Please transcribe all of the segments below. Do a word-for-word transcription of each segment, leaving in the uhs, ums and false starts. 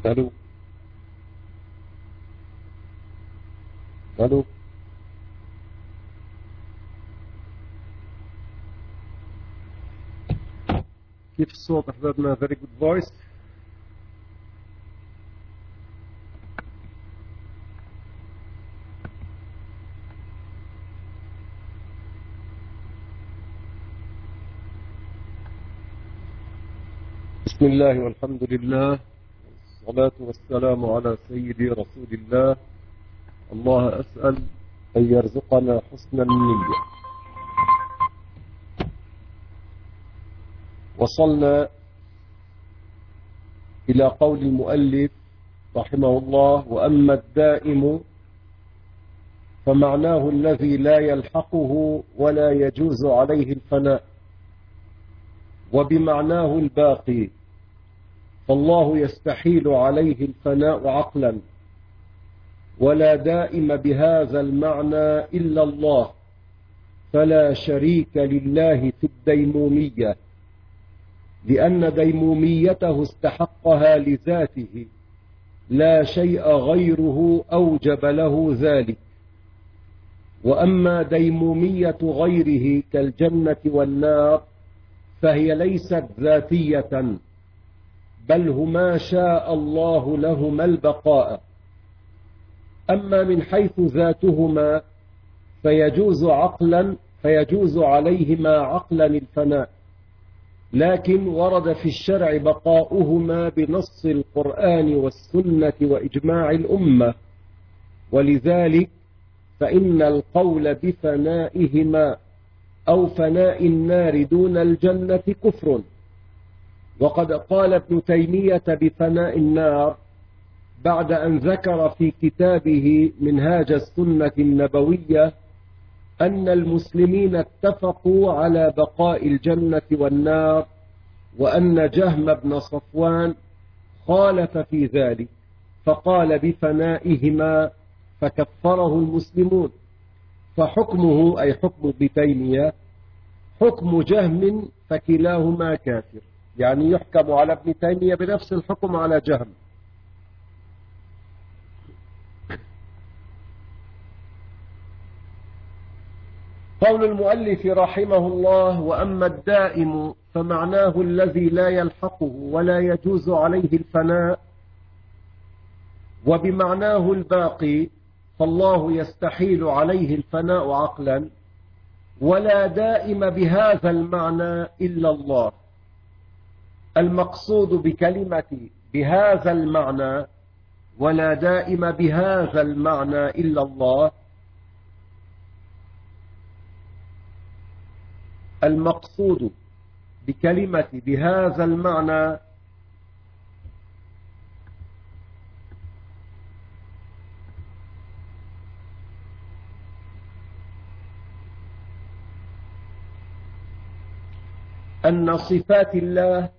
الو الو كيف الصوت احبابنا؟ very good voice. بسم الله والحمد لله والصلاة والسلام على سيدي رسول الله. الله أسأل أن يرزقنا حسن النية. وصلنا إلى قول المؤلف رحمه الله: وأما الدائم فمعناه الذي لا يلحقه ولا يجوز عليه الفناء، وبمعناه الباقي، فالله يستحيل عليه الفناء عقلا، ولا دائم بهذا المعنى إلا الله، فلا شريك لله في الديمومية، لأن ديموميته استحقها لذاته، لا شيء غيره أوجب له ذلك. وأما ديمومية غيره كالجنة والنار فهي ليست ذاتية، بل هما شاء الله لهما البقاء. أما من حيث ذاتهما فيجوز عقلا فيجوز عليهما عقلا الفناء، لكن ورد في الشرع بقاؤهما بنص القرآن والسنة وإجماع الأمة، ولذلك فإن القول بفنائهما أو فناء النار دون الجنة كفر. وقد قال ابن تيمية بفناء النار بعد أن ذكر في كتابه منهاج السنة النبوية أن المسلمين اتفقوا على بقاء الجنة والنار، وأن جهم بن صفوان خالف في ذلك فقال بفنائهما فكفره المسلمون. فحكمه أي حكم ابن تيمية حكم جهم، فكلاهما كافر، يعني يحكم على ابن تيمية بنفس الحكم على جهم. قول المؤلف رحمه الله: وأما الدائم فمعناه الذي لا يلحقه ولا يجوز عليه الفناء، وبمعناه الباقي، فالله يستحيل عليه الفناء عقلا، ولا دائم بهذا المعنى إلا الله. المقصود بكلمة بهذا المعنى ولا دائم بهذا المعنى إلا الله، المقصود بكلمة بهذا المعنى أن صفات الله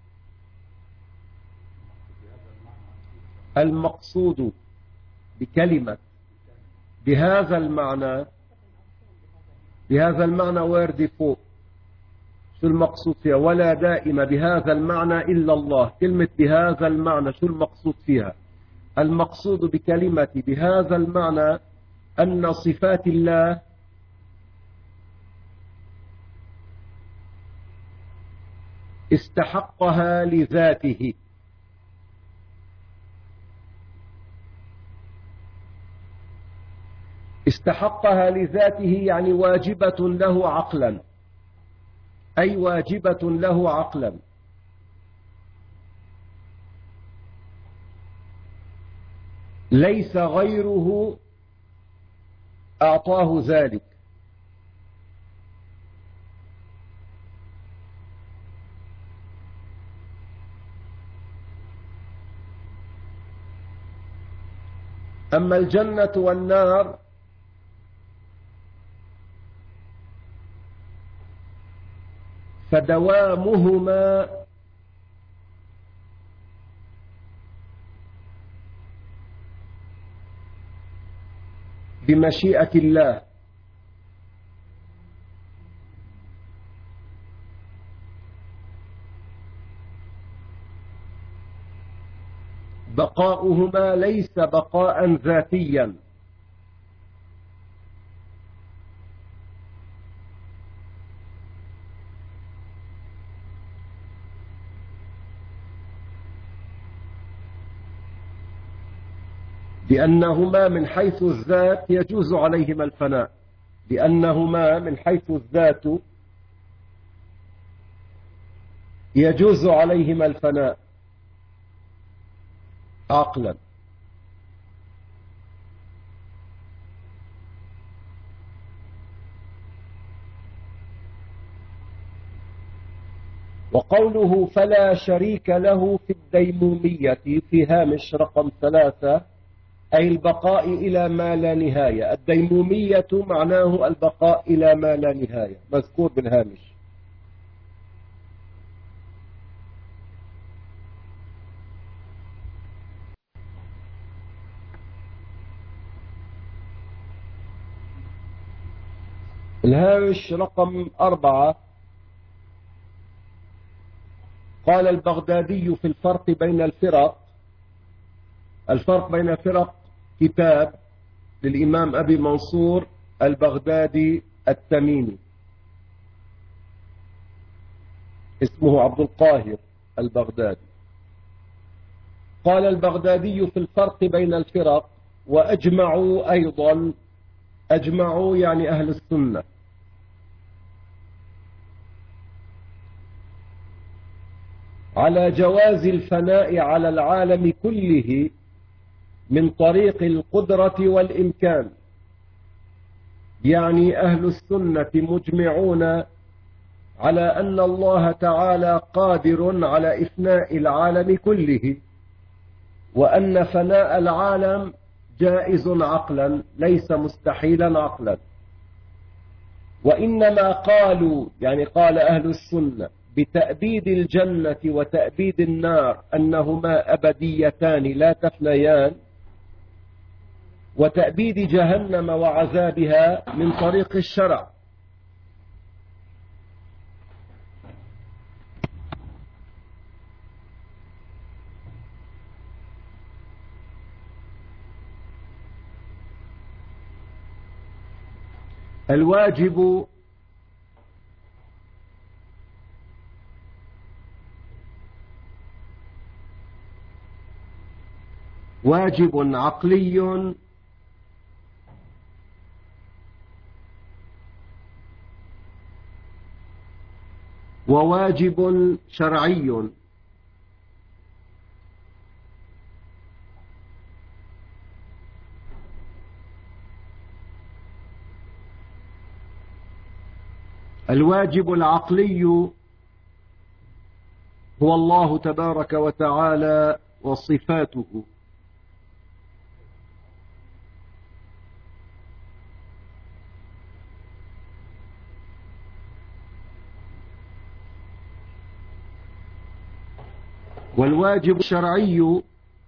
المقصود بكلمة بهذا المعنى بهذا المعنى ويردي فوق شو المقصود فيها؟ ولا دائم بهذا المعنى إلا الله. كلمة بهذا المعنى شو المقصود فيها؟ المقصود بكلمة بهذا المعنى أن صفات الله استحقها لذاته، استحقها لذاته يعني واجبة له عقلا، أي واجبة له عقلا. ليس غيره أعطاه ذلك. أما الجنة والنار فدوامهما بمشيئة الله، بقاؤهما ليس بقاء ذاتيا، لأنهما من حيث الذات يجوز عليهما الفناء، لأنهما من حيث الذات يجوز عليهما الفناء عقلا. وقوله فلا شريك له في الديمومية في هامش رقم ثلاثة أي البقاء إلى ما لا نهاية. الديمومية معناه البقاء إلى ما لا نهاية، مذكور بالهامش. الهامش رقم أربعة قال البغدادي في الفرق بين الفرق. الفرق بين الفرق كتاب للإمام أبي منصور البغدادي التميمي، اسمه عبد القاهر البغدادي. قال البغدادي في الفرق بين الفرق وأجمعوا أيضا، أجمعوا يعني أهل السنة، على جواز الفناء على العالم كله من طريق القدرة والإمكان. يعني أهل السنة مجمعون على أن الله تعالى قادر على إفناء العالم كله، وأن فناء العالم جائز عقلا ليس مستحيلا عقلا. وإنما قالوا يعني قال أهل السنة بتأبيد الجنة وتأبيد النار أنهما أبديتان لا تفنيان، وتأبيد جهنم وعذابها من طريق الشرع. الواجب واجب عقلي وواجب شرعي. الواجب العقلي هو الله تبارك وتعالى وصفاته، والواجب الشرعي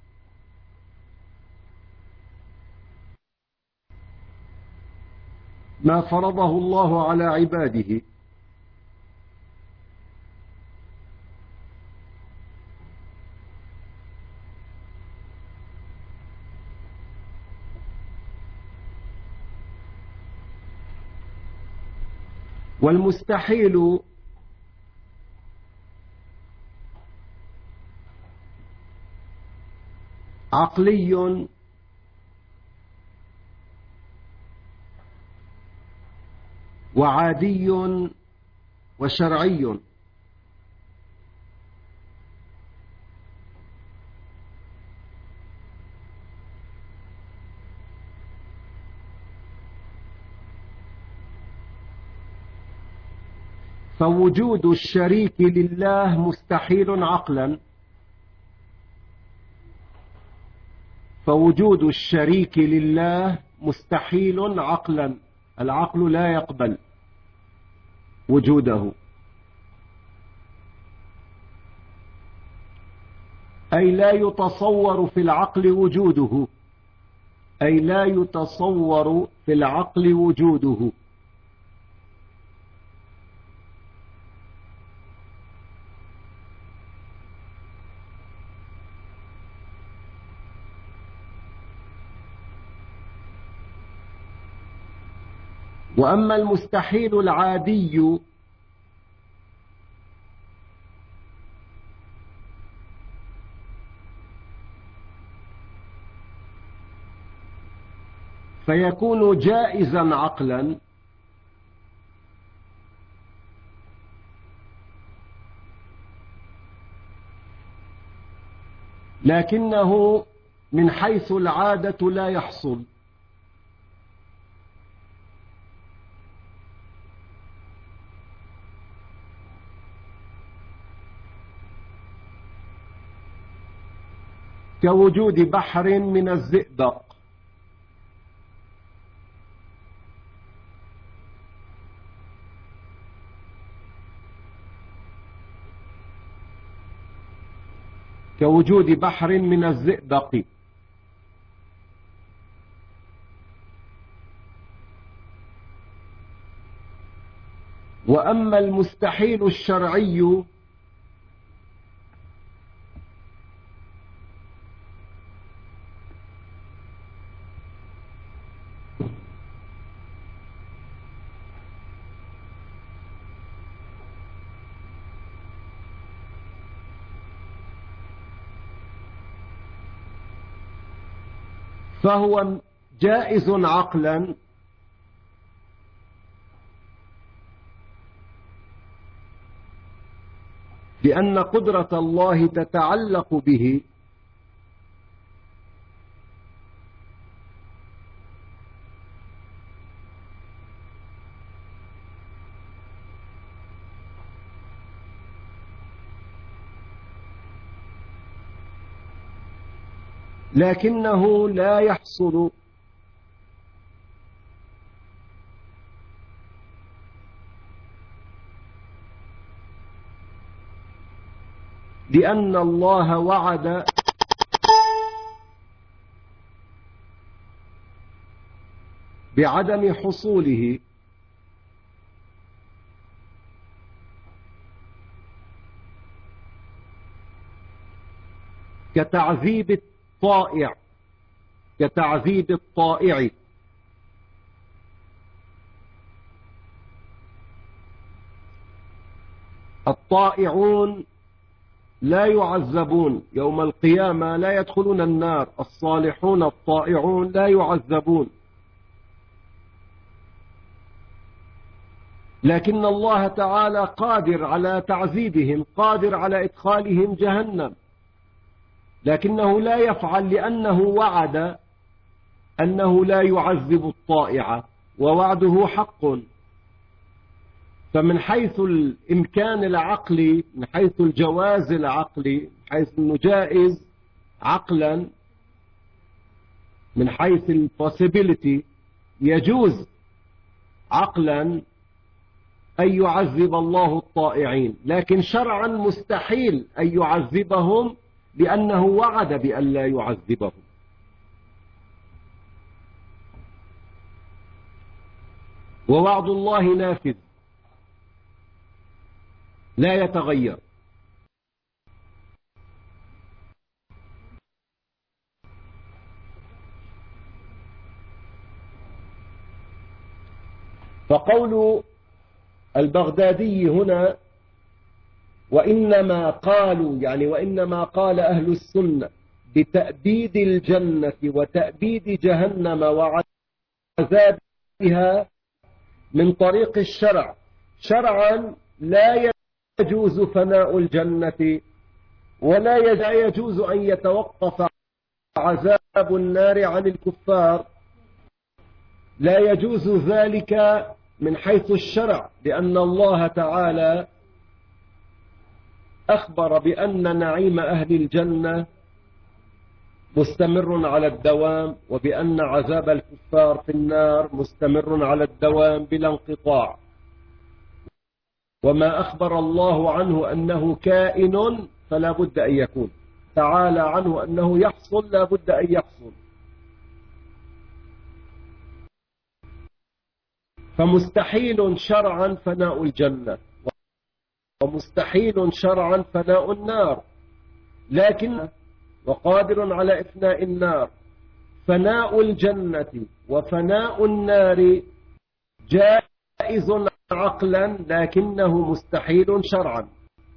ما فرضه الله على عباده. والمستحيل عقلي وعادي وشرعي. فوجود الشريك لله مستحيل عقلا، فوجود الشريك لله مستحيل عقلا، العقل لا يقبل وجوده. أي لا يتصور في العقل وجوده، أي لا يتصور في العقل وجوده. وأما المستحيل العادي فيكون جائزا عقلا لكنه من حيث العادة لا يحصل. كوجود بحر من الزئبق، كوجود بحر من الزئبق. وأما المستحيل الشرعي فهو جائز عقلا لأن قدرة الله تتعلق به، لكنه لا يحصل لأن الله وعد بعدم حصوله، كتعذيب الطائع كتعذيب الطائع الطائعون لا يعذبون يوم القيامة، لا يدخلون النار. الصالحون الطائعون لا يعذبون، لكن الله تعالى قادر على تعذيبهم، قادر على إدخالهم جهنم، لكنه لا يفعل لأنه وعد أنه لا يعذب الطائع، ووعده حق. فمن حيث الإمكان العقلي، من حيث الجواز العقلي، من حيث أنه جائز عقلا، من حيث البوسيبيليتي يجوز عقلا أن يعذب الله الطائعين، لكن شرعا مستحيل أن يعذبهم لأنه وعد بأن لا يعذبهم. ووعد الله نافذ لا يتغير. فقول البغدادي هنا وإنما قالوا، يعني وإنما قال أهل السنة بتأبيد الجنة وتأبيد جهنم وعذابها من طريق الشرع. شرعا لا يجوز فناء الجنة ولا يجوز أن يتوقف عذاب النار عن الكفار، لا يجوز ذلك من حيث الشرع، لأن الله تعالى أخبر بأن نعيم أهل الجنة مستمر على الدوام، وبأن عذاب الكفار في النار مستمر على الدوام بلا انقطاع. وما أخبر الله عنه أنه كائن فلا بد أن يكون، تعالى عنه أنه يحصل لا بد أن يحصل. فمستحيل شرعا فناء الجنة، ومستحيل شرعا فناء النار، لكن وقادر على إفناء النار. فناء الجنة وفناء النار جائز عقلا لكنه مستحيل شرعا.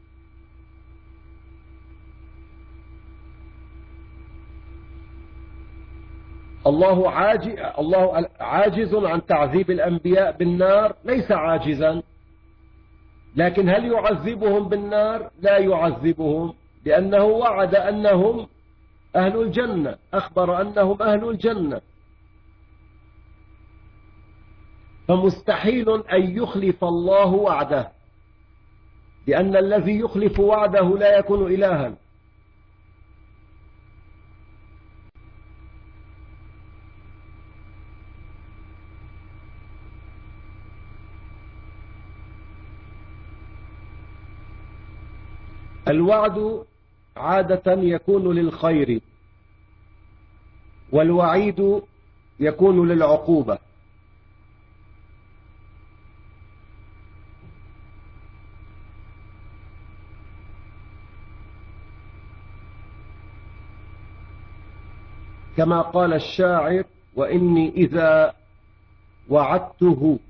الله عاجز, الله عاجز عن تعذيب الأنبياء بالنار؟ ليس عاجزا، لكن هل يعذبهم بالنار؟ لا يعذبهم، لأنه وعد أنهم أهل الجنة، أخبر أنهم أهل الجنة، فمستحيل أن يخلف الله وعده، لأن الذي يخلف وعده لا يكون إلها. الوعد عادة يكون للخير، والوعيد يكون للعقوبة. كما قال الشاعر: وإني إذا وعدته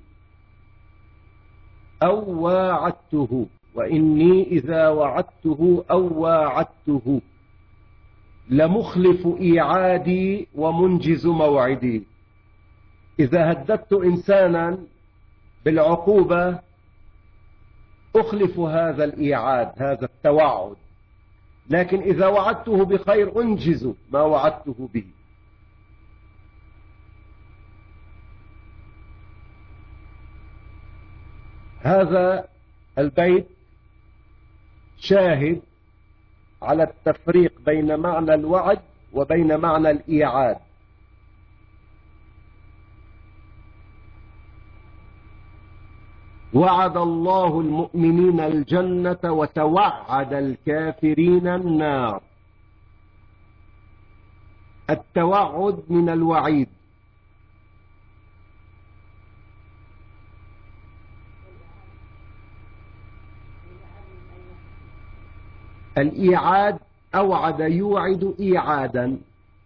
أو واعدته، وإني إذا وعدته أو واعدته لمخلف إيعادي ومنجز موعدي. إذا هددت إنسانا بالعقوبة أخلف هذا الإيعاد، هذا التوعد، لكن إذا وعدته بخير أنجز ما وعدته به. هذا البيت شاهد على التفريق بين معنى الوعد وبين معنى الإيعاد. وعد الله المؤمنين الجنة وتوعد الكافرين النار. التوعد من الوعيد. الإيعاد أوعد يوعد إيعادا.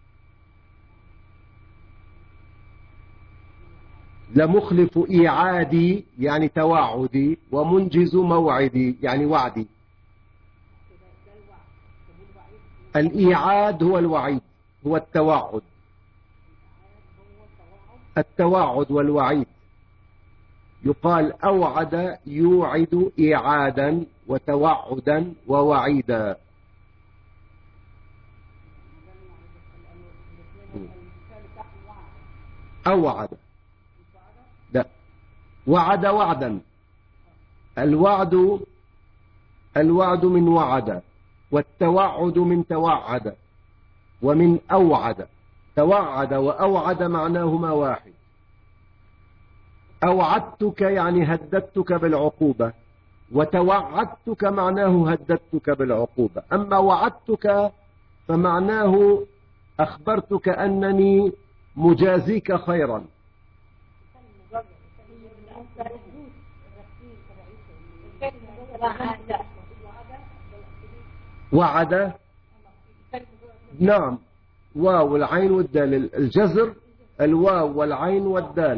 لمخلف إيعادي يعني توعدي، ومنجز موعدي يعني وعدي. الإيعاد هو الوعيد، هو التوعد. التوعد والوعيد يقال أوعد يوعد إيعادا وتوعدا ووعيدا. أوعد، لا، وعد وعدا. الوعد الوعد من وعد، والتوعد من توعد، ومن أوعد. توعد وأوعد معناهما واحد. أوعدتك يعني هددتك بالعقوبة، وتوعدتك معناه هددتك بالعقوبة. أما وعدتك فمعناه أخبرتك أنني مجازيك خيرا. وعد، نعم، واو والعين والدال، الجزر الواو والعين والدال.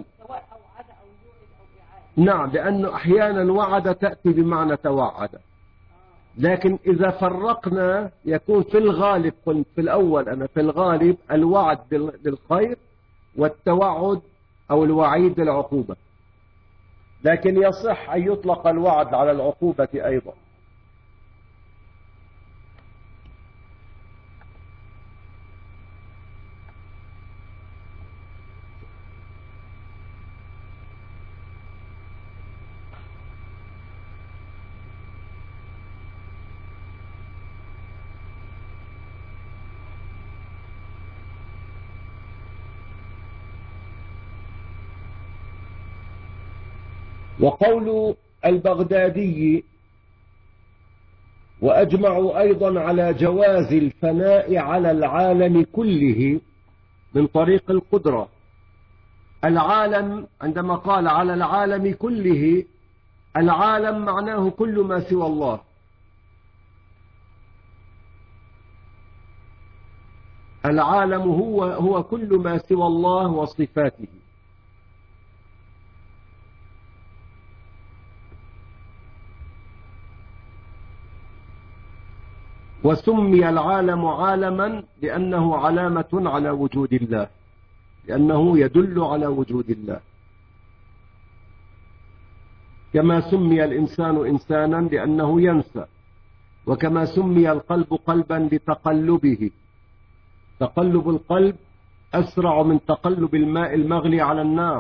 نعم، لأنه أحيانا وعد تأتي بمعنى توعد، لكن إذا فرقنا يكون في الغالب، قلت في الأول أنا في الغالب الوعد بالخير والتوعد أو الوعيد بالعقوبة، لكن يصح أن يطلق الوعد على العقوبة أيضا. وقول البغدادي: وأجمعوا أيضا على جواز الفناء على العالم كله من طريق القدرة. العالم عندما قال على العالم كله، العالم معناه كل ما سوى الله. العالم هو هو كل ما سوى الله وصفاته. وسمي العالم عالما لأنه علامة على وجود الله، لأنه يدل على وجود الله. كما سمي الإنسان إنسانا لأنه ينسى، وكما سمي القلب قلبا لتقلبه، تقلب القلب أسرع من تقلب الماء المغلي على النار.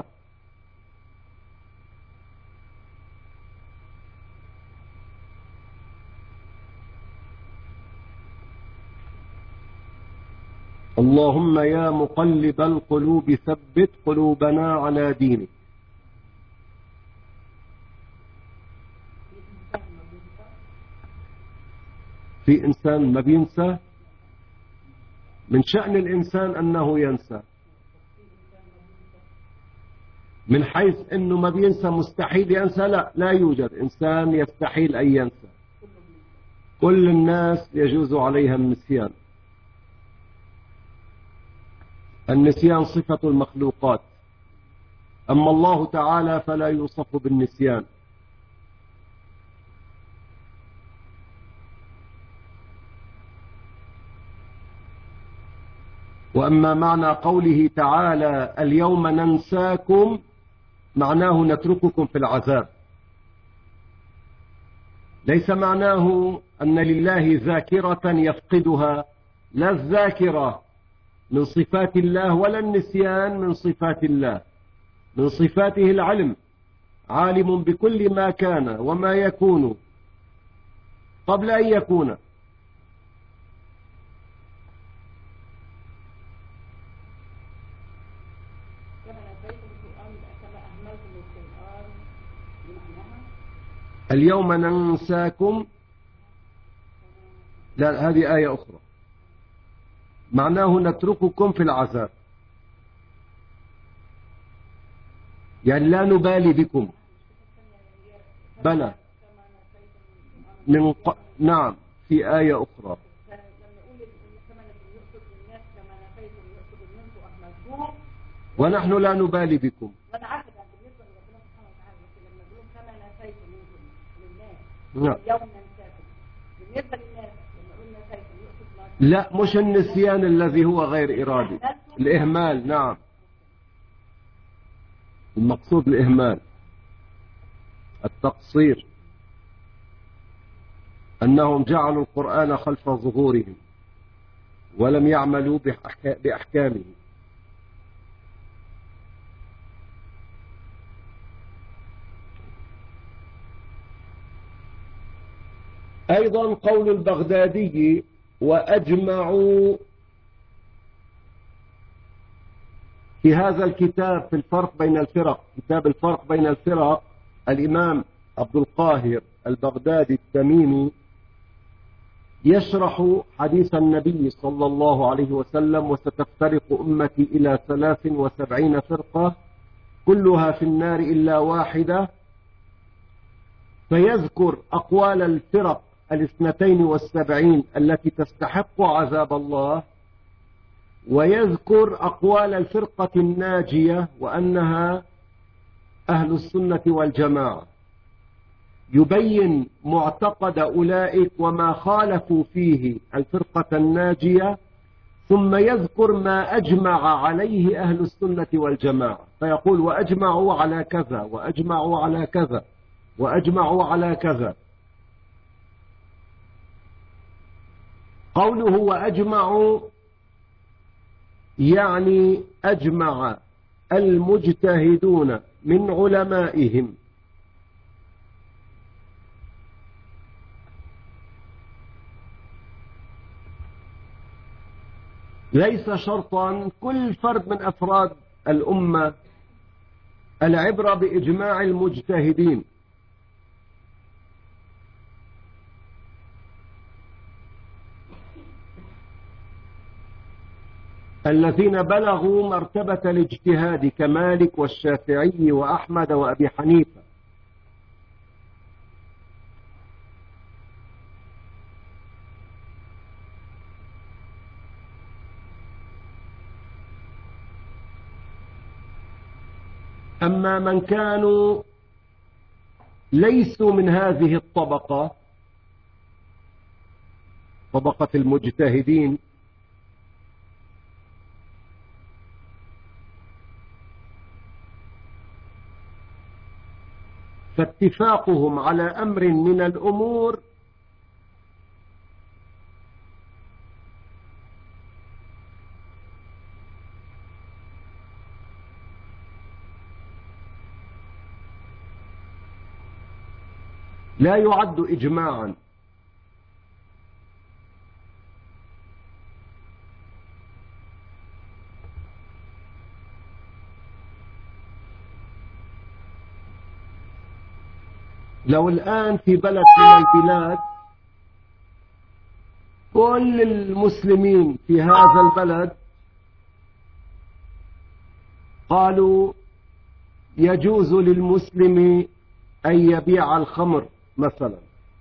اللهم يا مقلب القلوب ثبت قلوبنا على دينك. في إنسان ما بينسى؟ من شأن الإنسان أنه ينسى، من حيث أنه ما بينسى مستحيل ينسى، لا لا يوجد إنسان يستحيل أن ينسى. كل الناس يجوز عليها النسيان. النسيان صفة المخلوقات، أما الله تعالى فلا يوصف بالنسيان. وأما معنى قوله تعالى اليوم ننساكم معناه نترككم في العذاب، ليس معناه أن لله ذاكرة يفقدها، لا الذاكرة من صفات الله ولا النسيان من صفات الله. من صفاته العلم، عالم بكل ما كان وما يكون قبل أن يكون. اليوم ننساكم، لا هذه آية أخرى، معناه نترككم في العذاب، يعني لا نبالي بكم. بلى من ق... نعم في آية أخرى ونحن لا نبالي بكم. نعم. لا مش النسيان الذي هو غير إرادي، الإهمال. نعم المقصود الإهمال، التقصير، أنهم جعلوا القرآن خلف ظهورهم ولم يعملوا بأحكامه. أيضا قول البغدادي وأجمعوا في هذا الكتاب في الفرق بين الفرق، كتاب الفرق بين الفرق، الإمام عبد القاهر البغدادي التميمي يشرح حديث النبي صلى الله عليه وسلم وستفترق أمتي إلى ثلاث وسبعين فرقة كلها في النار إلا واحدة، فيذكر أقوال الفرق الاثنتين والسبعين التي تستحق عذاب الله، ويذكر أقوال الفرقة الناجية وأنها أهل السنة والجماعة، يبين معتقد أولئك وما خالفوا فيه الفرقة الناجية، ثم يذكر ما أجمع عليه أهل السنة والجماعة، فيقول وأجمعوا على كذا وأجمعوا على كذا وأجمعوا على كذا. قوله وأجمعوا يعني أجمع المجتهدون من علمائهم ليس شرطا كل فرد من أفراد الأمة، العبرة بإجماع المجتهدين. الذين بلغوا مرتبة الاجتهاد كمالك والشافعي وأحمد وأبي حنيفة. أما من كانوا ليسوا من هذه الطبقة طبقة المجتهدين، فاتفاقهم على أمر من الأمور لا يعد إجماعا، لو الآن في بلد من البلاد كل المسلمين في هذا البلد قالوا يجوز للمسلم أن يبيع الخمر مثلا،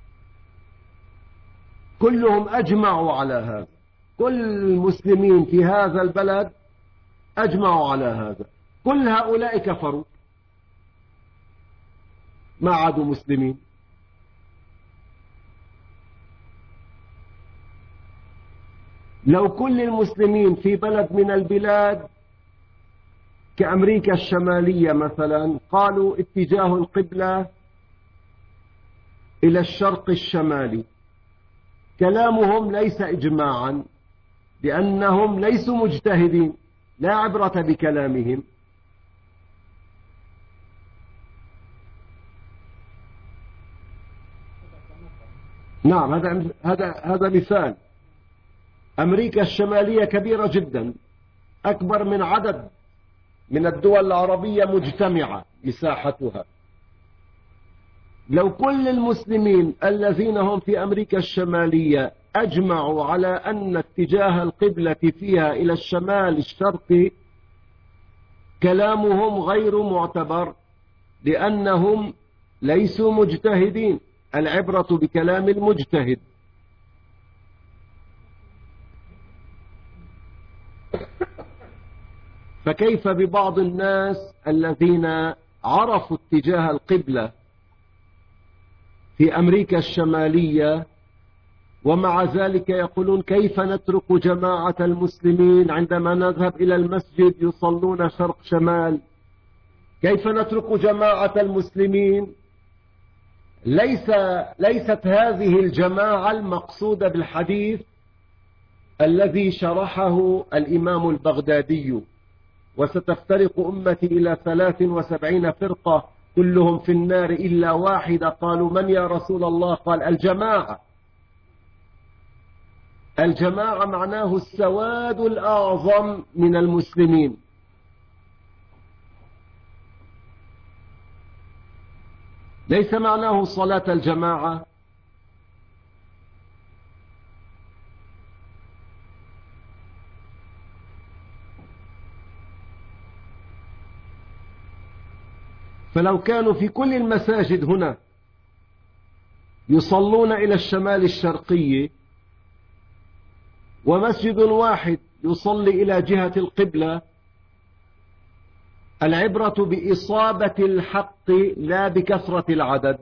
كلهم أجمعوا على هذا، كل المسلمين في هذا البلد أجمعوا على هذا، كل هؤلاء كفروا ما عادوا مسلمين. لو كل المسلمين في بلد من البلاد كأمريكا الشمالية مثلا قالوا اتجاه القبلة إلى الشرق الشمالي، كلامهم ليس إجماعا لأنهم ليسوا مجتهدين، لا عبرة بكلامهم. نعم، هذا هذا هذا مثال. أمريكا الشمالية كبيرة جدا، أكبر من عدد من الدول العربية مجتمعة مساحتها. لو كل المسلمين الذين هم في أمريكا الشمالية أجمعوا على أن اتجاه القبلة فيها إلى الشمال الشرقي، كلامهم غير معتبر لأنهم ليسوا مجتهدين، العبرة بكلام المجتهد. فكيف ببعض الناس الذين عرفوا اتجاه القبلة في أمريكا الشمالية ومع ذلك يقولون كيف نترك جماعة المسلمين عندما نذهب إلى المسجد يصلون شرق شمال؟ كيف نترك جماعة المسلمين؟ ليس ليست هذه الجماعة المقصودة بالحديث الذي شرحه الإمام البغدادي: وستفترق أمتي إلى ثلاث وسبعين فرقة كلهم في النار إلا واحدة. قالوا من يا رسول الله؟ قال الجماعة. الجماعة معناه السواد الأعظم من المسلمين. ليس معناه صلاة الجماعة. فلو كانوا في كل المساجد هنا يصلون إلى الشمال الشرقي ومسجد واحد يصلي إلى جهة القبلة، العبرة بإصابة الحق لا بكثرة العدد.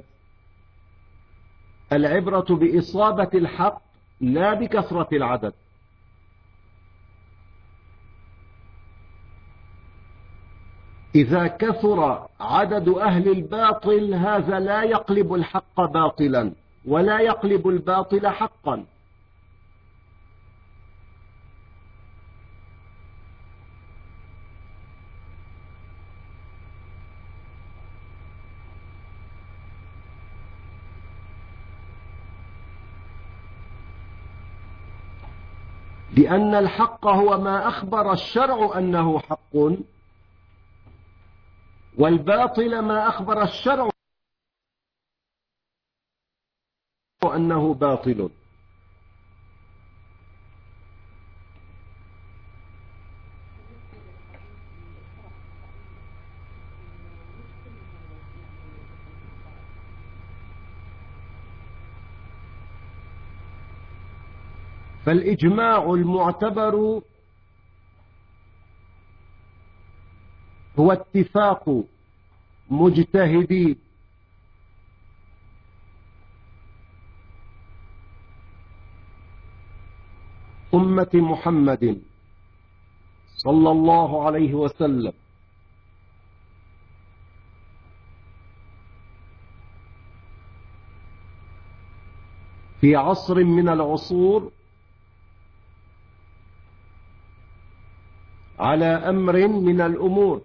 العبرة بإصابة الحق لا بكثرة العدد. إذا كثر عدد أهل الباطل هذا لا يقلب الحق باطلا ولا يقلب الباطل حقا. لأن الحق هو ما أخبر الشرع أنه حق، والباطل ما أخبر الشرع أنه باطل. فالإجماع المعتبر هو اتفاق مجتهدي أمة محمد صلى الله عليه وسلم في عصر من العصور على أمر من الأمور،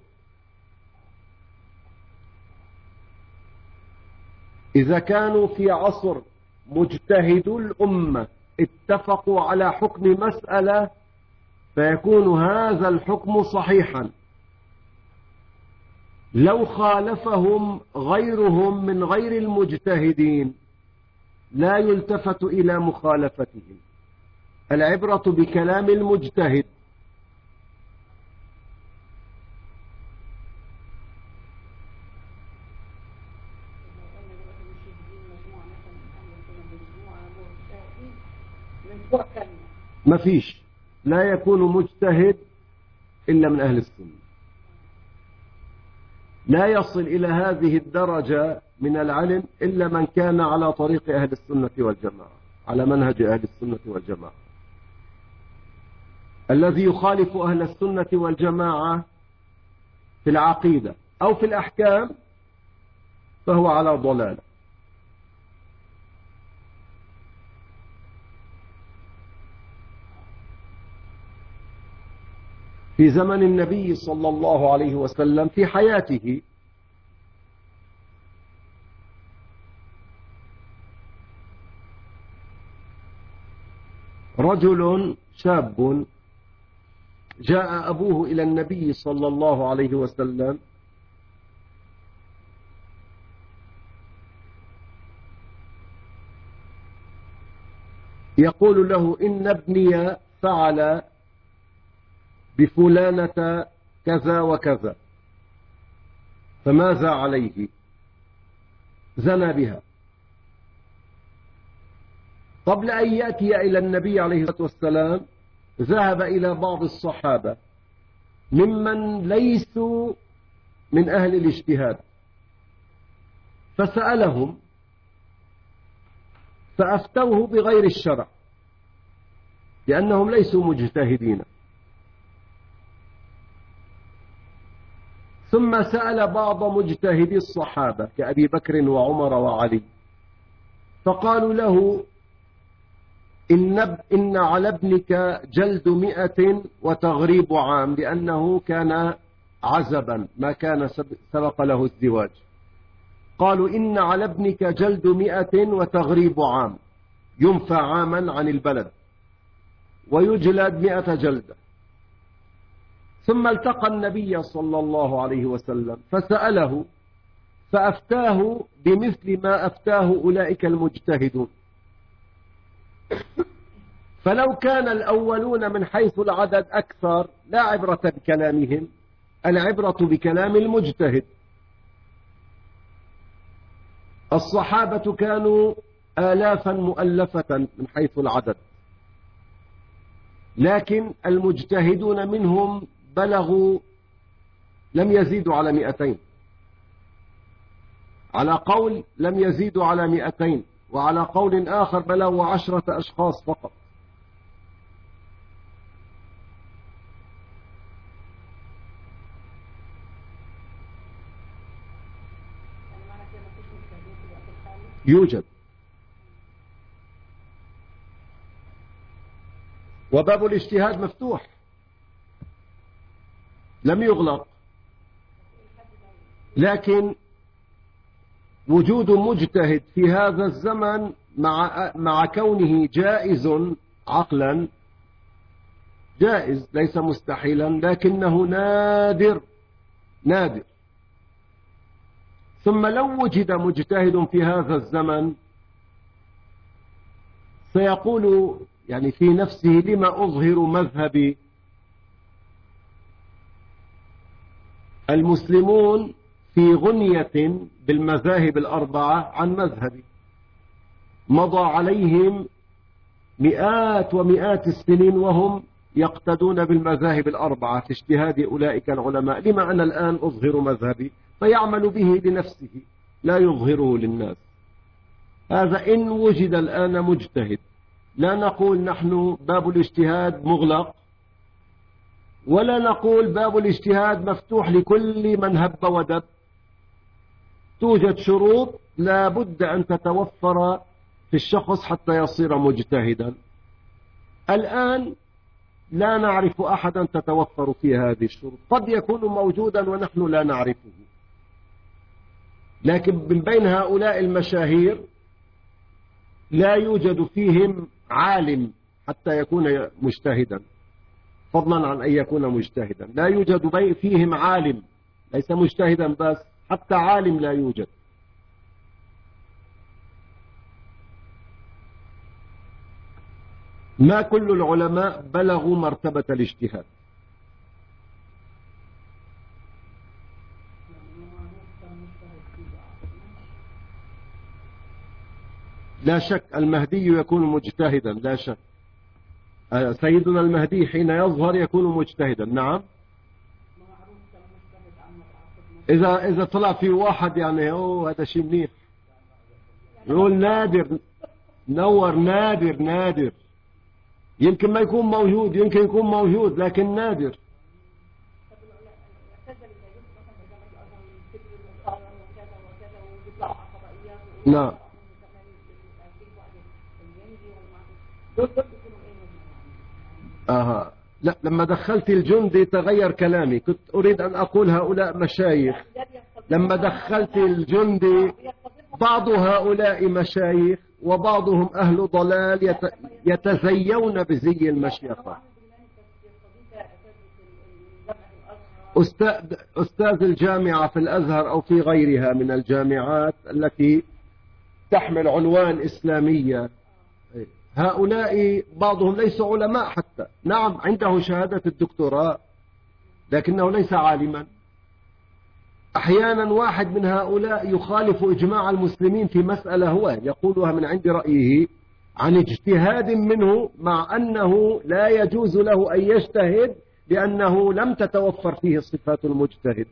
إذا كانوا في عصر مجتهدو الأمة اتفقوا على حكم مسألة فيكون هذا الحكم صحيحا. لو خالفهم غيرهم من غير المجتهدين لا يلتفت إلى مخالفتهم، العبرة بكلام المجتهد. ما فيش، لا يكون مجتهد إلا من أهل السنة، لا يصل إلى هذه الدرجة من العلم إلا من كان على طريق أهل السنة والجماعة، على منهج أهل السنة والجماعة. الذي يخالف أهل السنة والجماعة في العقيدة أو في الأحكام فهو على ضلال. في زمن النبي صلى الله عليه وسلم في حياته رجل شاب جاء أبوه إلى النبي صلى الله عليه وسلم يقول له إن ابني فعل بفلانة كذا وكذا، فماذا عليه؟ زنى بها. قبل أن يأتي إلى النبي عليه الصلاة والسلام ذهب إلى بعض الصحابة ممن ليسوا من أهل الاجتهاد فسألهم فأفتوه بغير الشرع لأنهم ليسوا مجتهدين. ثم سأل بعض مجتهدي الصحابة كأبي بكر وعمر وعلي فقالوا له إن, إن على ابنك جلد مئة وتغريب عام لأنه كان عزبا ما كان سبق له الزواج. قالوا إن على ابنك جلد مئة وتغريب عام، ينفى عاما عن البلد ويجلد مئة جلدة. ثم التقى النبي صلى الله عليه وسلم فسأله فأفتاه بمثل ما أفتاه أولئك المجتهدون. فلو كان الأولون من حيث العدد أكثر لا عبرة بكلامهم، العبرة بكلام المجتهد. الصحابة كانوا آلافا مؤلفة من حيث العدد، لكن المجتهدون منهم بلغوا لم يزيدوا على مئتين، على قول لم يزيدوا على مئتين، وعلى قول آخر بلغوا عشرة أشخاص فقط. يوجد، وباب الاجتهاد مفتوح لم يغلق، لكن وجود مجتهد في هذا الزمن مع مع كونه جائز عقلا جائز ليس مستحيلا، لكنه نادر نادر. ثم لو وجد مجتهد في هذا الزمن سيقول يعني في نفسه لما أظهر مذهبي؟ المسلمون في غنية بالمذاهب الأربعة عن مذهبي، مضى عليهم مئات ومئات السنين وهم يقتدون بالمذاهب الأربعة في اجتهاد أولئك العلماء. لما أنا الآن أظهر مذهبي؟ فيعمل به لنفسه لا يظهره للناس. هذا إن وجد الآن مجتهد، لا نقول نحن باب الاجتهاد مغلق، ولا نقول باب الاجتهاد مفتوح لكل من هب ودب. توجد شروط لا بد أن تتوفر في الشخص حتى يصير مجتهدا. الآن لا نعرف أحدا تتوفر فيه هذه الشروط، قد يكون موجودا ونحن لا نعرفه، لكن من بين هؤلاء المشاهير لا يوجد فيهم عالم حتى يكون مجتهدا، فضلا عن أن يكون مجتهدا. لا يوجد فيهم عالم، ليس مجتهدا بس، حتى عالم لا يوجد. ما كل العلماء بلغوا مرتبة الاجتهاد. لا شك المهدي يكون مجتهدا، لا شك. سيدنا المهدي حين يظهر يكون مجتهدا. نعم. إذا إذا طلع في واحد يعني أوه هذا شيء منيح، يقول نادر، نور نادر نادر، يمكن ما يكون موجود، يمكن يكون موجود لكن نادر. نعم. آه. لا، لما دخلت الجندي تغير كلامي، كنت أريد أن أقول هؤلاء مشايخ. لما دخلت الجندي بعض هؤلاء مشايخ وبعضهم أهل ضلال يتزيون بزي المشيخة. أستاذ, أستاذ الجامعة في الأزهر أو في غيرها من الجامعات التي تحمل عنوان إسلامية، هؤلاء بعضهم ليس علماء حتى. نعم عنده شهادة الدكتوراه لكنه ليس عالما. أحيانا واحد من هؤلاء يخالف إجماع المسلمين في مسألة هو يقولها من عند رأيه عن اجتهاد منه، مع أنه لا يجوز له أن يجتهد لأنه لم تتوفر فيه صفات المجتهد،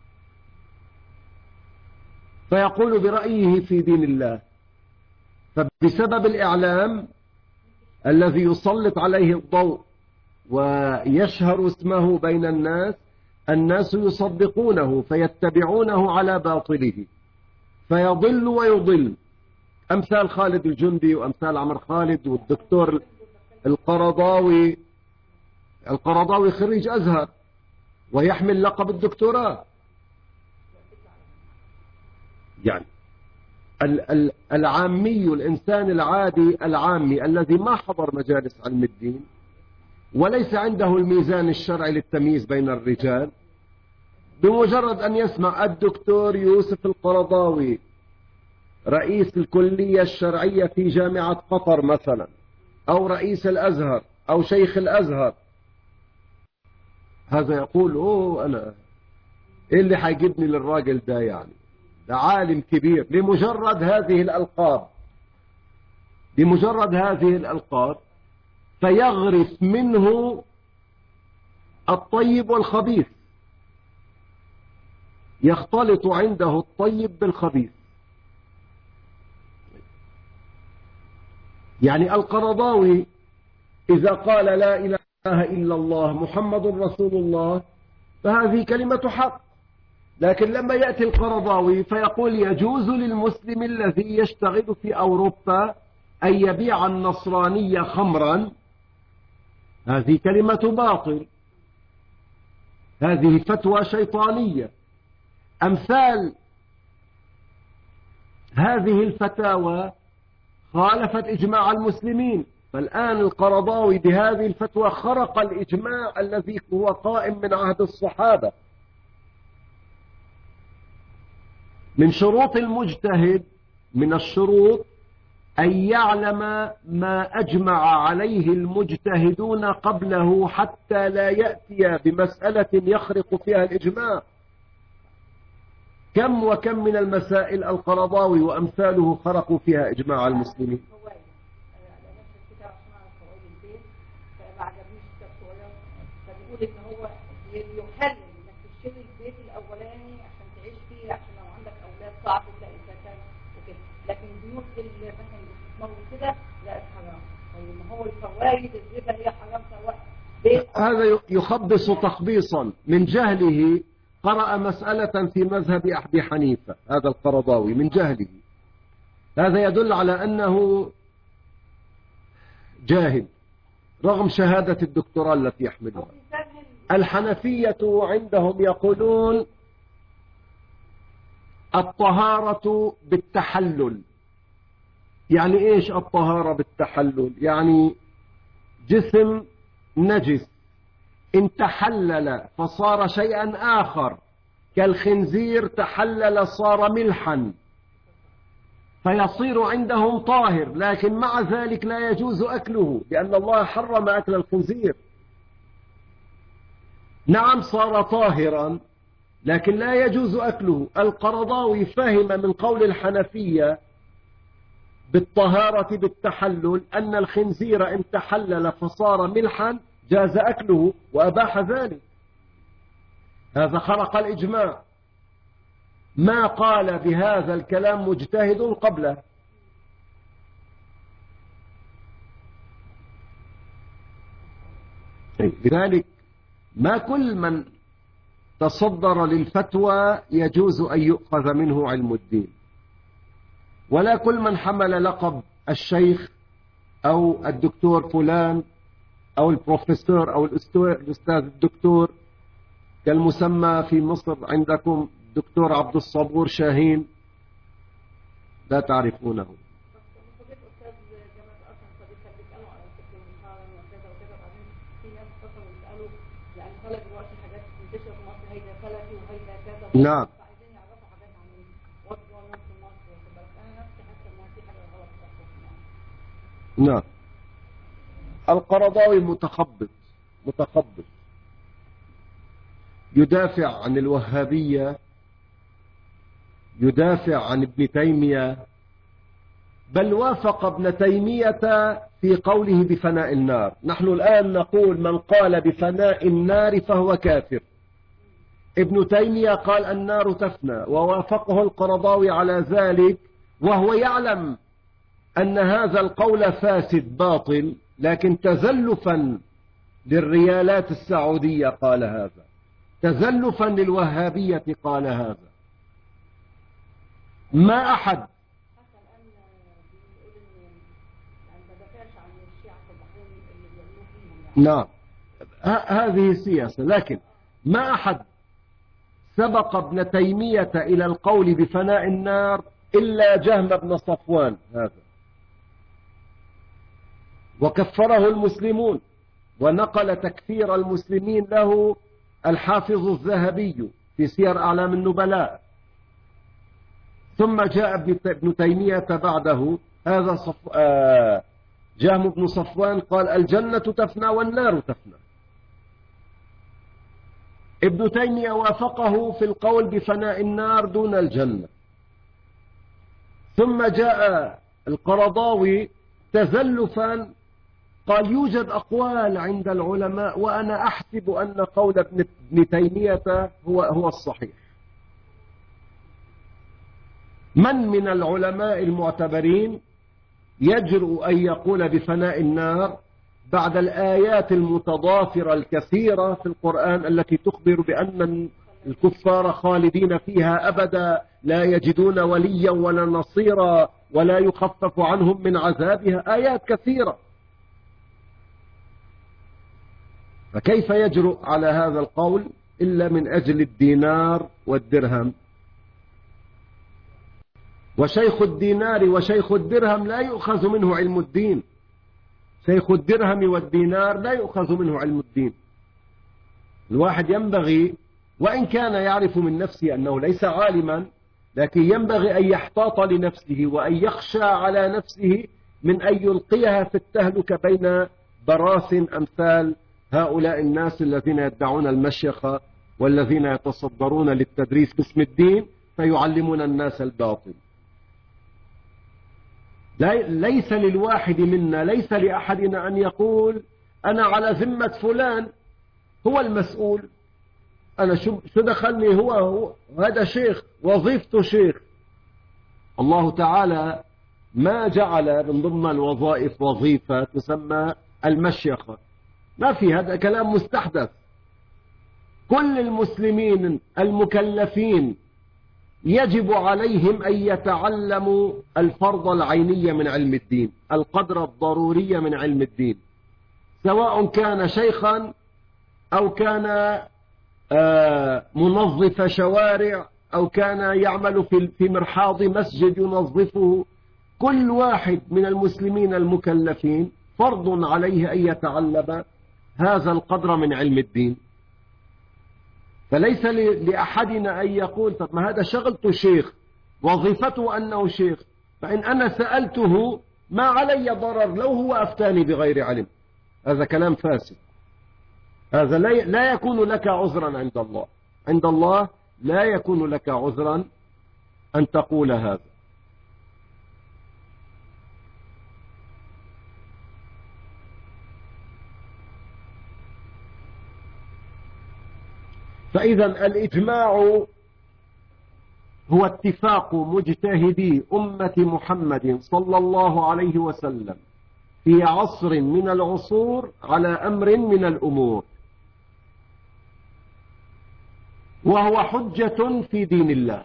فيقول برأيه في دين الله. فبسبب الإعلام الذي يسلط عليه الضوء ويشهر اسمه بين الناس، الناس يصدقونه فيتبعونه على باطله فيضل ويضل، أمثال خالد الجندي وأمثال عمر خالد والدكتور القرضاوي. القرضاوي خريج أزهر ويحمل لقب الدكتوراه. يعني العامي، الإنسان العادي العامي الذي ما حضر مجالس علم الدين وليس عنده الميزان الشرعي للتمييز بين الرجال، بمجرد أن يسمع الدكتور يوسف القرضاوي رئيس الكلية الشرعية في جامعة قطر مثلا، أو رئيس الأزهر أو شيخ الأزهر، هذا يقول أوه أنا إيه اللي حيجبني للراجل ده، يعني ده عالم كبير، لمجرد هذه الألقاب، لمجرد هذه الألقاب فيغرس منه الطيب والخبيث، يختلط عنده الطيب بالخبيث. يعني القرضاوي إذا قال لا إله إلا الله محمد رسول الله فهذه كلمة حق، لكن لما يأتي القرضاوي فيقول يجوز للمسلم الذي يشتغل في أوروبا أن يبيع النصرانية خمرا، هذه كلمة باطل، هذه فتوى شيطانية. أمثال هذه الفتاوى خالفت إجماع المسلمين، فالآن القرضاوي بهذه الفتوى خرق الإجماع الذي هو قائم من عهد الصحابة. من شروط المجتهد، من الشروط أن يعلم ما أجمع عليه المجتهدون قبله حتى لا يأتي بمسألة يخرق فيها الإجماع. كم وكم من المسائل القرضاوي وأمثاله خرقوا فيها إجماع المسلمين. فبيقول ان هو يحلل انك تشتري البيت الاولاني عشان تعيش فيه، عشان لو عندك اولاد صعب تلاقي سكن وكده، لكن بيوت مثلا الاستثمار وكده لا حرام. طيب ما هو الفوائد الربا هي حرام سواء بيت هذا يخبص تخبيصا من جهله. قرأ مسألة في مذهب أبي حنيفة، هذا القرضاوي من جهله. هذا يدل على أنه جاهل رغم شهادة الدكتوراه التي يحملها. الحنفية عندهم يقولون الطهارة بالتحلل. يعني إيش الطهارة بالتحلل؟ يعني جسم نجس إن تحلل فصار شيئا آخر، كالخنزير تحلل صار ملحا، فيصير عندهم طاهر، لكن مع ذلك لا يجوز أكله لأن الله حرم أكل الخنزير. نعم صار طاهرا لكن لا يجوز أكله. القرضاوي فهم من قول الحنفية بالطهارة بالتحلل أن الخنزير إن تحلل فصار ملحا جاز أكله وأباح ذلك. هذا خرق الإجماع. ما قال بهذا الكلام مجتهد قبله. لذلك ما كل من تصدر للفتوى يجوز أن يؤخذ منه علم الدين، ولا كل من حمل لقب الشيخ أو الدكتور فلان أو البروفيسور أو الأستاذ الدكتور، كالمسمى في مصر عندكم دكتور عبد الصبور شاهين لا تعرفونه. نعم نعم. القرضاوي متخبط متخبط يدافع عن الوهابية، يدافع عن ابن تيمية، بل وافق ابن تيمية في قوله بفناء النار. نحن الآن نقول من قال بفناء النار فهو كافر. ابن تيمية قال النار تفنى، ووافقه القرضاوي على ذلك، وهو يعلم أن هذا القول فاسد باطل، لكن تزلفا للريالات السعودية قال هذا، تزلفا للوهابية قال هذا. ما أحد نعم هذه سياسة، لكن ما أحد سبق ابن تيمية إلى القول بفناء النار إلا جهم بن صفوان هذا، وكفره المسلمون، ونقل تكفير المسلمين له الحافظ الذهبي في سير أعلام النبلاء. ثم جاء ابن تيمية بعده هذا صف... آه جهم بن صفوان قال الجنة تفنى والنار تفنى. ابن تيمية وافقه في القول بفناء النار دون الجنة. ثم جاء القرضاوي تزلفا قال يوجد أقوال عند العلماء وأنا أحسب أن قول ابن تيمية هو هو الصحيح. من من العلماء المعتبرين يجرؤ أن يقول بفناء النار بعد الآيات المتضافرة الكثيرة في القرآن التي تخبر بأن الكفار خالدين فيها أبدا، لا يجدون وليا ولا نصيرا ولا يخفف عنهم من عذابها، آيات كثيرة. فكيف يجرؤ على هذا القول إلا من أجل الدينار والدرهم؟ وشيخ الدينار وشيخ الدرهم لا يؤخذ منه علم الدين. شيخ الدرهم والدينار لا يؤخذ منه علم الدين. الواحد ينبغي وإن كان يعرف من نفسه أنه ليس عالما، لكن ينبغي أن يحتاط لنفسه وأن يخشى على نفسه من أن يلقيها في التهلكة بين براث أمثال هؤلاء الناس الذين يدعون المشيخة والذين يتصدرون للتدريس باسم الدين فيعلمون الناس الباطل. ليس للواحد منا، ليس لأحدنا أن يقول أنا على ذمة فلان هو المسؤول، أنا شو دخلني، هو, هو هذا شيخ وظيفته شيخ. الله تعالى ما جعل من ضمن الوظائف وظيفة تسمى المشيخة، ما في، هذا كلام مستحدث. كل المسلمين المكلفين يجب عليهم أن يتعلموا الفرض العيني من علم الدين، القدر الضروري من علم الدين، سواء كان شيخا أو كان منظف شوارع أو كان يعمل في مرحاض مسجد ينظفه. كل واحد من المسلمين المكلفين فرض عليه أن يتعلم هذا القدر من علم الدين. فليس لأحدنا أن يقول طب ما هذا شغلته شيخ، وظيفته أنه شيخ، فإن أنا سألته ما علي ضرر لو هو أفتاني بغير علم. هذا كلام فاسد، هذا لا يكون لك عذرا عند الله، عند الله لا يكون لك عذرا أن تقول هذا. فإذا الإجماع هو اتفاق مجتهدي أمة محمد صلى الله عليه وسلم في عصر من العصور على أمر من الأمور، وهو حجة في دين الله،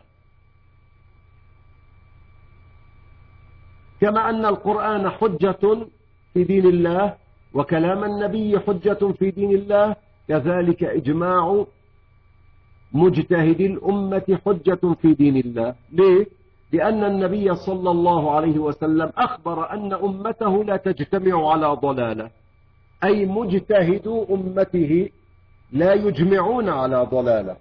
كما أن القرآن حجة في دين الله وكلام النبي حجة في دين الله، كذلك إجماع مجتهد الأمة حجة في دين الله. ليه؟ لأن النبي صلى الله عليه وسلم أخبر أن أمته لا تجتمع على ضلالة، أي مجتهدو أمته لا يجمعون على ضلالة.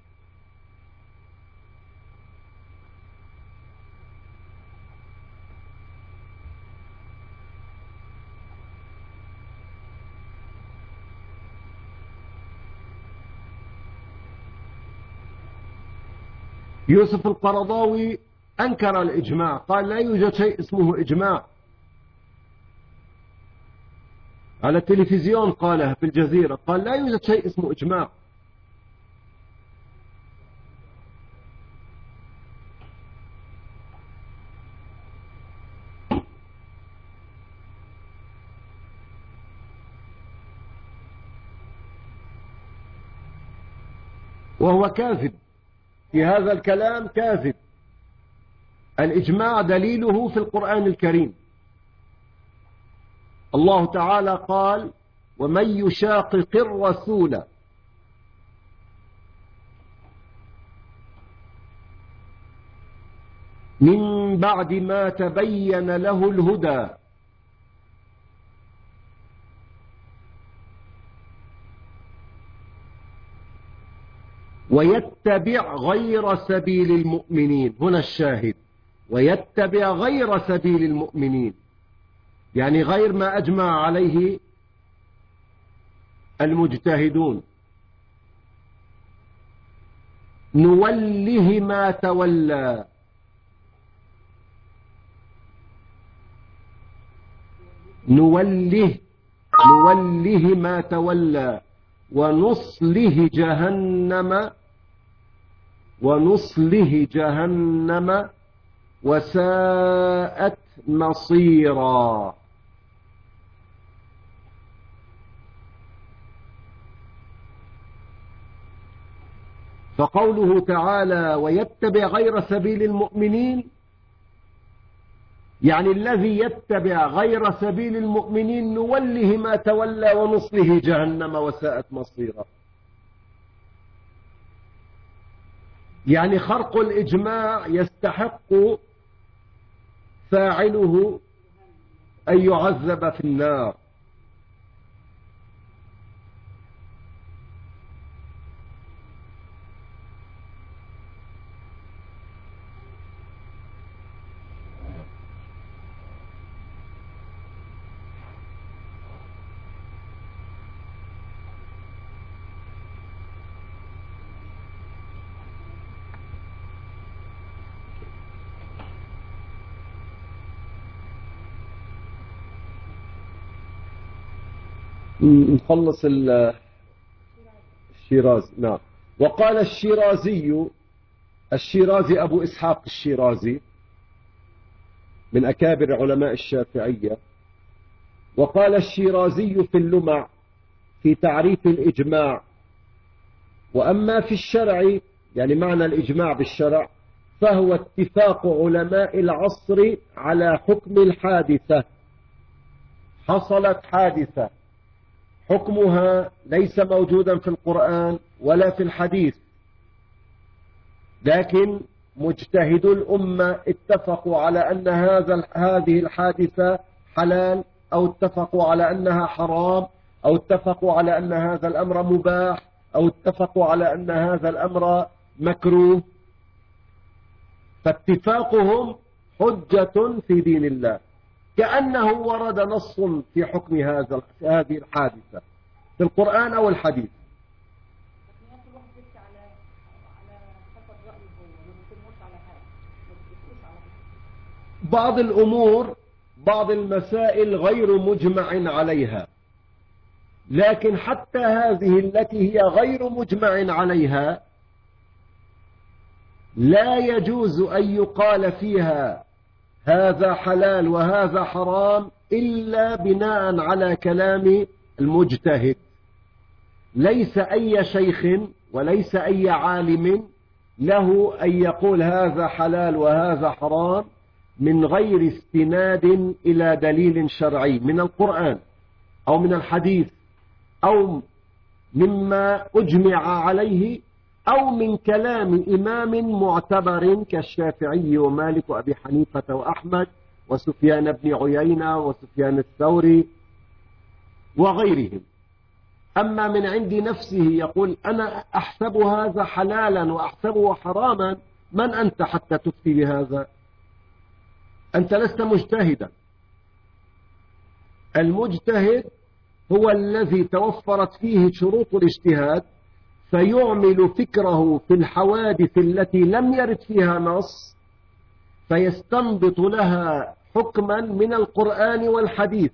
يوسف القرضاوي أنكر الإجماع، قال لا يوجد شيء اسمه إجماع، على التلفزيون قالها في الجزيرة، قال لا يوجد شيء اسمه إجماع. وهو كاذب في هذا الكلام، كاذب. الإجماع دليله في القرآن الكريم، الله تعالى قال ومن يشاقق الرسول من بعد ما تبين له الهدى ويتبع غير سبيل المؤمنين، هنا الشاهد، ويتبع غير سبيل المؤمنين، يعني غير ما أجمع عليه المجتهدون، نوله ما تولى، نوله نوله ما تولى ونصله جهنم ونصله جهنم وساءت مصيرا. فقوله تعالى ويتبع غير سبيل المؤمنين، يعني الذي يتبع غير سبيل المؤمنين نوله ما تولى ونصله جهنم وساءت مصيرا. يعني خرق الإجماع يستحق فاعله أن يعذب في النار. نخلص الشيرازي. نعم. وقال الشيرازي، الشيرازي أبو إسحاق الشيرازي، من أكابر علماء الشافعية. وقال الشيرازي في اللمع في تعريف الإجماع: وأما في الشرع، يعني معنى الإجماع بالشرع، فهو اتفاق علماء العصر على حكم الحادثة. حصلت حادثة حكمها ليس موجودا في القرآن ولا في الحديث، لكن مجتهدو الأمة اتفقوا على أن هذا هذه الحادثة حلال، أو اتفقوا على أنها حرام، أو اتفقوا على أن هذا الأمر مباح، أو اتفقوا على أن هذا الأمر مكروه. فاتفاقهم حجة في دين الله، كأنه ورد نص في حكم هذا هذه الحادثة في القرآن أو الحديث. بعض الأمور، بعض المسائل غير مجمع عليها، لكن حتى هذه التي هي غير مجمع عليها لا يجوز أن يقال فيها هذا حلال وهذا حرام إلا بناء على كلام المجتهد. ليس أي شيخ وليس أي عالم له أن يقول هذا حلال وهذا حرام من غير استناد إلى دليل شرعي من القرآن أو من الحديث أو مما أجمع عليه أو من كلام إمام معتبر كالشافعي ومالك وأبي حنيفة وأحمد وسفيان بن عيينة وسفيان الثوري وغيرهم. أما من عند نفسه يقول أنا أحسب هذا حلالا وأحسبه حراما، من أنت حتى تفتي بهذا؟ أنت لست مجتهدا. المجتهد هو الذي توفرت فيه شروط الاجتهاد، فيعمل فكره في الحوادث التي لم يرد فيها نص، فيستنبط لها حكما من القرآن والحديث.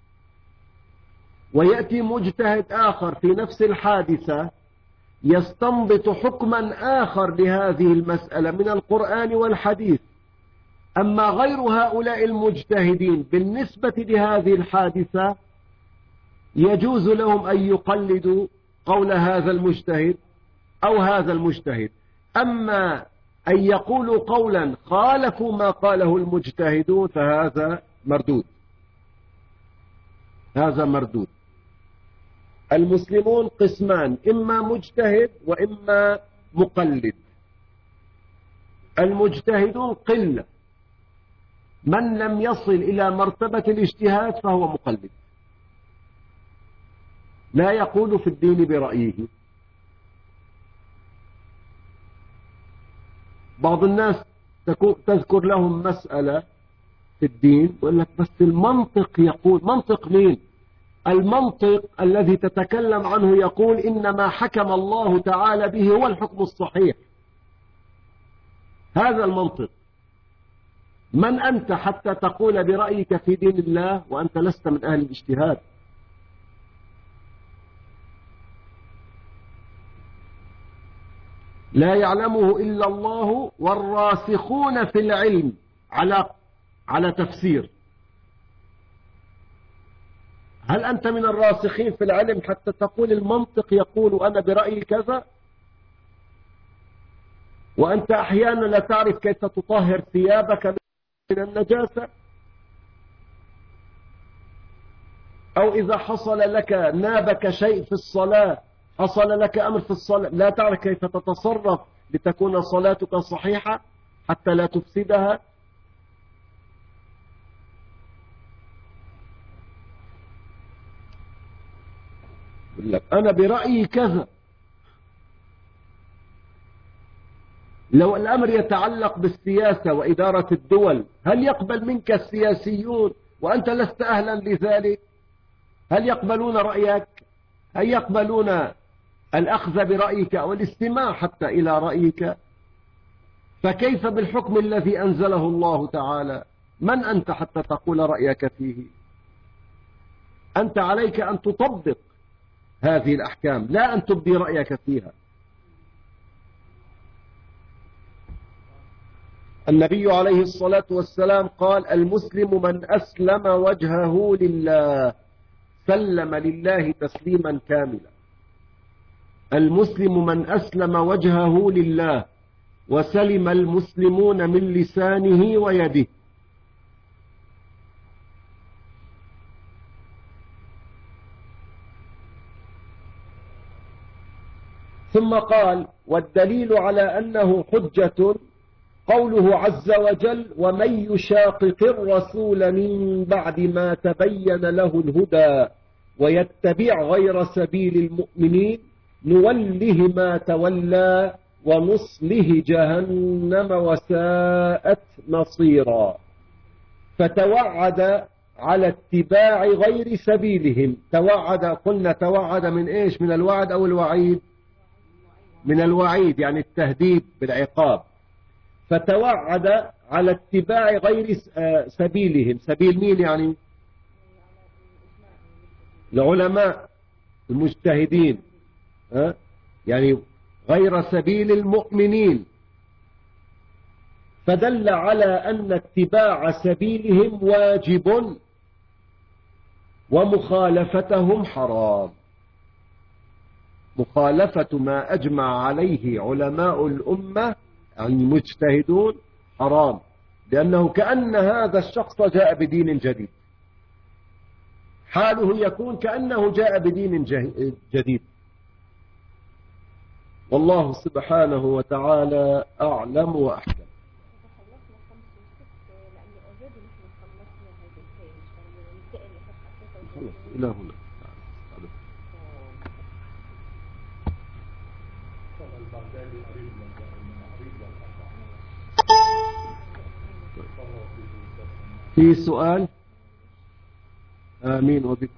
ويأتي مجتهد آخر في نفس الحادثة يستنبط حكما آخر لهذه المسألة من القرآن والحديث. أما غير هؤلاء المجتهدين بالنسبة لهذه الحادثة يجوز لهم أن يقلدوا قول هذا المجتهد أو هذا المجتهد. أما أن يقولوا قولا خالفوا ما قاله المجتهدون فهذا مردود، هذا مردود. المسلمون قسمان: إما مجتهد وإما مقلد. المجتهدون قلة، من لم يصل إلى مرتبة الاجتهاد فهو مقلد، لا يقول في الدين برأيه. بعض الناس تذكر لهم مسألة في الدين ويقول لك بس المنطق يقول. منطق مين؟ المنطق الذي تتكلم عنه يقول إنما حكم الله تعالى به هو الحكم الصحيح. هذا المنطق. من أنت حتى تقول برأيك في دين الله وأنت لست من أهل الاجتهاد؟ لا يعلمه إلا الله والراسخون في العلم على على تفسير. هل أنت من الراسخين في العلم حتى تقول المنطق يقول أنا برأيي كذا؟ وأنت أحيانا لا تعرف كيف تطهر ثيابك من النجاسة، أو إذا حصل لك نابك شيء في الصلاة، حصل لك أمر في الصلاة لا تعرف كيف تتصرف لتكون صلاتك صحيحة حتى لا تفسدها. يقول لك أنا برأيي كذا. لو الأمر يتعلق بالسياسة وإدارة الدول، هل يقبل منك السياسيون وأنت لست أهلا لذلك؟ هل يقبلون رأيك؟ هل يقبلون الأخذ برأيك أو الاستماع حتى إلى رأيك؟ فكيف بالحكم الذي أنزله الله تعالى؟ من أنت حتى تقول رأيك فيه؟ أنت عليك أن تطبق هذه الأحكام لا أن تبدي رأيك فيها. النبي عليه الصلاة والسلام قال المسلم من أسلم وجهه لله، سلم لله تسليما كاملا. المسلم من أسلم وجهه لله وسلم المسلمون من لسانه ويده. ثم قال والدليل على أنه حجة قوله عز وجل ومن يشاقق الرسول من بعد ما تبين له الهدى ويتبع غير سبيل المؤمنين نوله ما تولى ونصله جهنم وساءت مصيرا. فتوعد على اتباع غير سبيلهم. توعد، قلنا توعد من ايش؟ من الوعد او الوعيد؟ من الوعيد، يعني التهديد بالعقاب. فتوعد على اتباع غير سبيلهم. سبيل مين يعني؟ العلماء المجتهدين، ها؟ يعني غير سبيل المؤمنين. فدل على أن اتباع سبيلهم واجب ومخالفتهم حرام. مخالفة ما أجمع عليه علماء الأمة المجتهدون حرام، لأنه كأن هذا الشخص جاء بدين جديد. حاله يكون كأنه جاء بدين جديد. والله سبحانه وتعالى أعلم وأحكم. إلى هنا. في سؤال؟ آمين وبكم.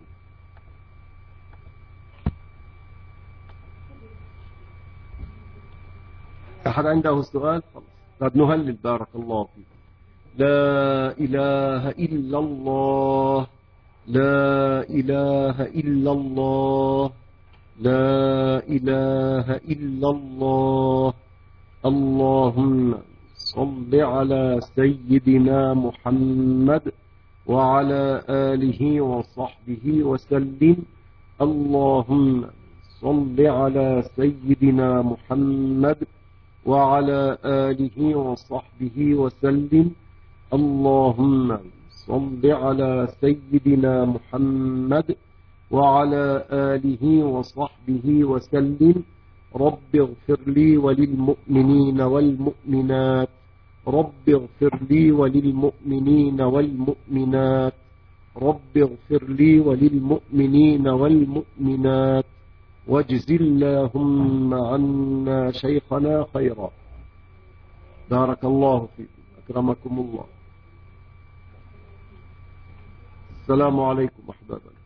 أحد عنده سؤال؟ قد نهلل. بارك الله فيك. لا إله إلا الله، لا إله إلا الله، لا إله إلا الله. اللهم صل على سيدنا محمد وعلى آله وصحبه وسلم. اللهم صل على سيدنا محمد وعلى آله وصحبه وسلم. اللهم صل على سيدنا محمد وعلى آله وصحبه وسلم. رب اغفر لي وللمؤمنين والمؤمنات، رب اغفر لي وللمؤمنين والمؤمنات، رب اغفر لي وللمؤمنين والمؤمنات. واجز اللهم عنا شيخنا خيرا. بارك الله فيكم، أكرمكم الله. السلام عليكم أحبابنا.